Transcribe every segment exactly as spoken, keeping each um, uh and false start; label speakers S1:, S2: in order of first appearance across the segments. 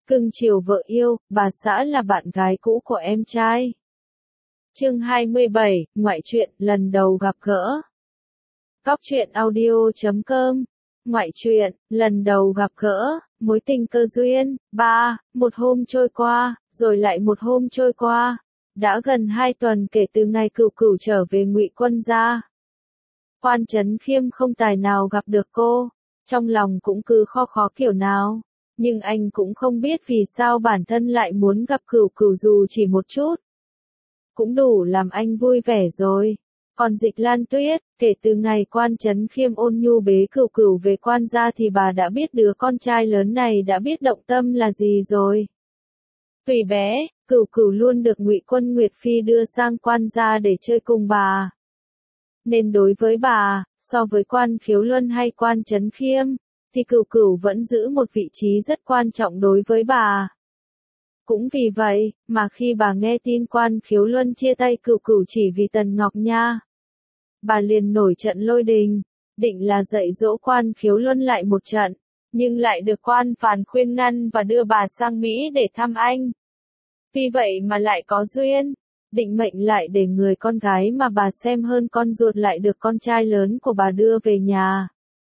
S1: Cưng chiều vợ yêu, bà xã là bạn gái cũ của em trai. Chương hai mươi bảy, ngoại truyện, lần đầu gặp gỡ. Cóc truyện audio chấm com. Ngoại truyện, lần đầu gặp gỡ, mối tình cơ duyên. Ba, một hôm trôi qua, rồi lại một hôm trôi qua. Đã gần hai tuần kể từ ngày Cửu Cửu trở về Ngụy Quân gia. Quan Chấn Khiêm không tài nào gặp được cô, trong lòng cũng cứ kho khó kiểu nào. Nhưng anh cũng không biết vì sao bản thân lại muốn gặp Cửu Cửu dù chỉ một chút. Cũng đủ làm anh vui vẻ rồi. Còn Dịch Lan Tuyết, kể từ ngày Quan Chấn Khiêm ôn nhu bế Cửu Cửu về quan gia thì bà đã biết đứa con trai lớn này đã biết động tâm là gì rồi. Tuy bé, Cửu Cửu luôn được Ngụy Quân Nguyệt Phi đưa sang quan gia để chơi cùng bà. Nên đối với bà, so với Quan Khiếu Luân hay Quan Chấn Khiêm, thì Cửu Cửu vẫn giữ một vị trí rất quan trọng đối với bà. Cũng vì vậy, mà khi bà nghe tin Quan Khiếu Luân chia tay Cửu Cửu chỉ vì Tần Ngọc Nha, bà liền nổi trận lôi đình, định là dạy dỗ Quan Khiếu Luân lại một trận, nhưng lại được Quan Phàn khuyên ngăn và đưa bà sang Mỹ để thăm anh. Vì vậy mà lại có duyên, định mệnh lại để người con gái mà bà xem hơn con ruột lại được con trai lớn của bà đưa về nhà.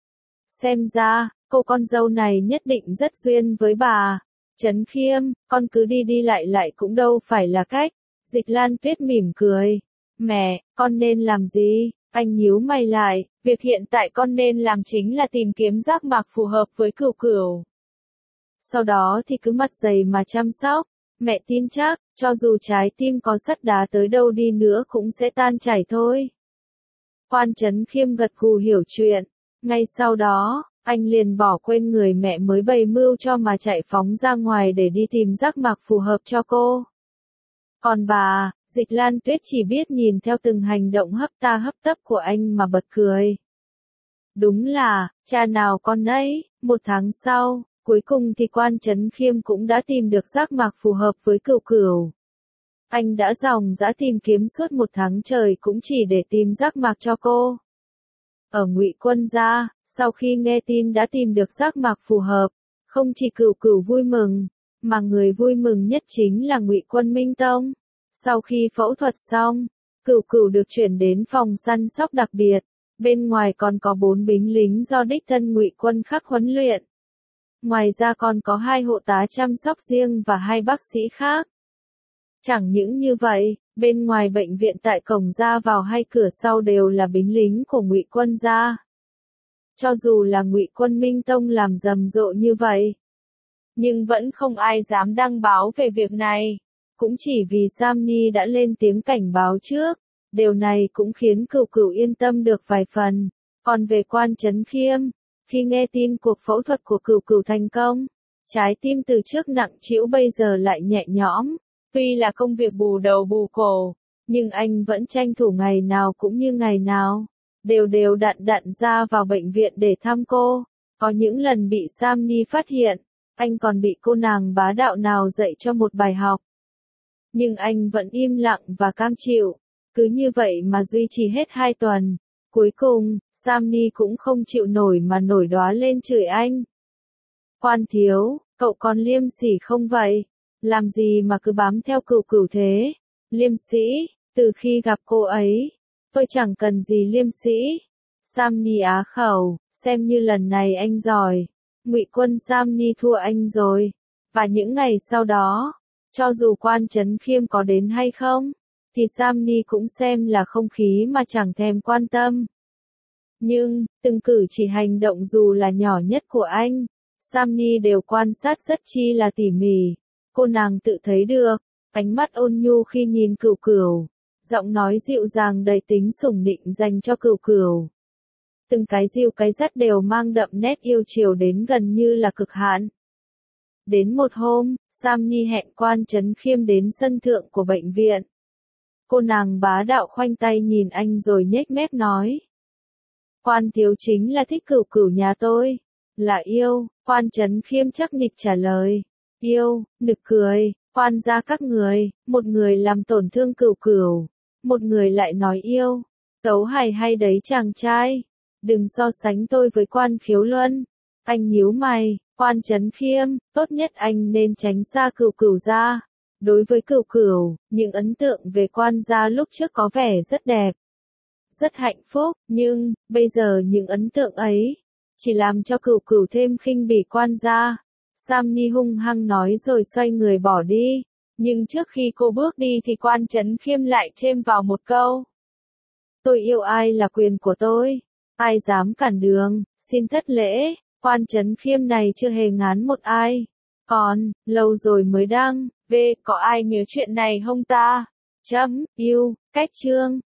S1: Xem ra, cô con dâu này nhất định rất duyên với bà. Chấn Khiêm, con cứ đi đi lại lại cũng đâu phải là cách. Dịch Lan Tuyết mỉm cười. Mẹ, con nên làm gì? Anh nhíu mày lại, việc hiện tại con nên làm chính là tìm kiếm giác mạc phù hợp với Cửu Cửu. Sau đó thì cứ mặt dày mà chăm sóc. Mẹ tin chắc, cho dù trái tim có sắt đá tới đâu đi nữa cũng sẽ tan chảy thôi. Quan Chấn Khiêm gật gù hiểu chuyện. Ngay sau đó, anh liền bỏ quên người mẹ mới bày mưu cho mà chạy phóng ra ngoài để đi tìm giác mạc phù hợp cho cô. Còn bà, Dịch Lan Tuyết chỉ biết nhìn theo từng hành động hấp ta hấp tấp của anh mà bật cười. Đúng là, cha nào con ấy. Một tháng sau, cuối cùng thì Quan Chấn Khiêm cũng đã tìm được giác mạc phù hợp với Cửu Cửu. Anh đã dòng dã tìm kiếm suốt một tháng trời cũng chỉ để tìm giác mạc cho cô. Ở Ngụy Quân gia, sau khi nghe tin đã tìm được giác mạc phù hợp, không chỉ Cửu Cửu vui mừng, mà người vui mừng nhất chính là Ngụy Quân Minh Tông. Sau khi phẫu thuật xong, Cửu Cửu được chuyển đến phòng săn sóc đặc biệt, bên ngoài còn có bốn binh lính do đích thân Ngụy Quân khắc huấn luyện. Ngoài ra còn có hai hộ tá chăm sóc riêng và hai bác sĩ khác. Chẳng những như vậy, bên ngoài bệnh viện tại cổng ra vào hay cửa sau đều là binh lính của Ngụy Quân gia. Cho dù là Ngụy Quân Minh Tông làm rầm rộ như vậy, nhưng vẫn không ai dám đăng báo về việc này. Cũng chỉ vì Sam Ni đã lên tiếng cảnh báo trước, điều này cũng khiến Cửu Cửu yên tâm được vài phần. Còn về Quan Chấn Khiêm, khi nghe tin cuộc phẫu thuật của Cửu Cửu thành công, trái tim từ trước nặng trĩu bây giờ lại nhẹ nhõm. Tuy là công việc bù đầu bù cổ, nhưng anh vẫn tranh thủ ngày nào cũng như ngày nào, đều đều đặn đặn ra vào bệnh viện để thăm cô. Có những lần bị Sam Ni phát hiện, anh còn bị cô nàng bá đạo nào dạy cho một bài học. Nhưng anh vẫn im lặng và cam chịu. Cứ như vậy mà duy trì hết hai tuần. Cuối cùng, Sam Ni cũng không chịu nổi mà nổi đoá lên chửi anh. Quan thiếu, cậu còn liêm sỉ không vậy? Làm gì mà cứ bám theo Cửu Cửu thế? Liêm sĩ, từ khi gặp cô ấy, tôi chẳng cần gì liêm sĩ. Sam Ni á khẩu, xem như lần này anh giỏi. Ngụy Quân Sam Ni thua anh rồi. Và những ngày sau đó, cho dù Quan Chấn Khiêm có đến hay không, thì Sam Ni cũng xem là không khí mà chẳng thèm quan tâm. Nhưng, từng cử chỉ hành động dù là nhỏ nhất của anh, Sam Ni đều quan sát rất chi là tỉ mỉ. Cô nàng tự thấy được, ánh mắt ôn nhu khi nhìn Cửu Cửu, giọng nói dịu dàng đầy tính sủng nịnh dành cho Cửu Cửu. Từng cái dìu cái dắt đều mang đậm nét yêu chiều đến gần như là cực hạn. Đến một hôm, Sam Ni hẹn Quan Chấn Khiêm đến sân thượng của bệnh viện. Cô nàng bá đạo khoanh tay nhìn anh rồi nhếch mép nói. Quan thiếu chính là thích Cửu Cửu nhà tôi. Là yêu, Quan Chấn Khiêm chắc nịch trả lời. Yêu, nực cười, Quan gia các người, một người làm tổn thương Cửu Cửu, một người lại nói yêu. Tấu hài hay đấy chàng trai. Đừng so sánh tôi với Quan Khiếu Luân. Anh nhíu mày, Quan Chấn Khiêm, tốt nhất anh nên tránh xa Cửu Cửu gia. Đối với Cửu Cửu, những ấn tượng về Quan gia lúc trước có vẻ rất đẹp, rất hạnh phúc, nhưng, bây giờ những ấn tượng ấy, chỉ làm cho Cửu Cửu thêm khinh bỉ Quan gia. Sam Ni hung hăng nói rồi xoay người bỏ đi, nhưng trước khi cô bước đi thì Quan Chấn Khiêm lại chêm vào một câu. Tôi yêu ai là quyền của tôi, ai dám cản đường, xin thất lễ. Quan Chấn Khiêm này chưa hề ngán một ai. Còn, lâu rồi mới đăng, V, có ai nhớ chuyện này không ta? Chấm, yêu, cách chương.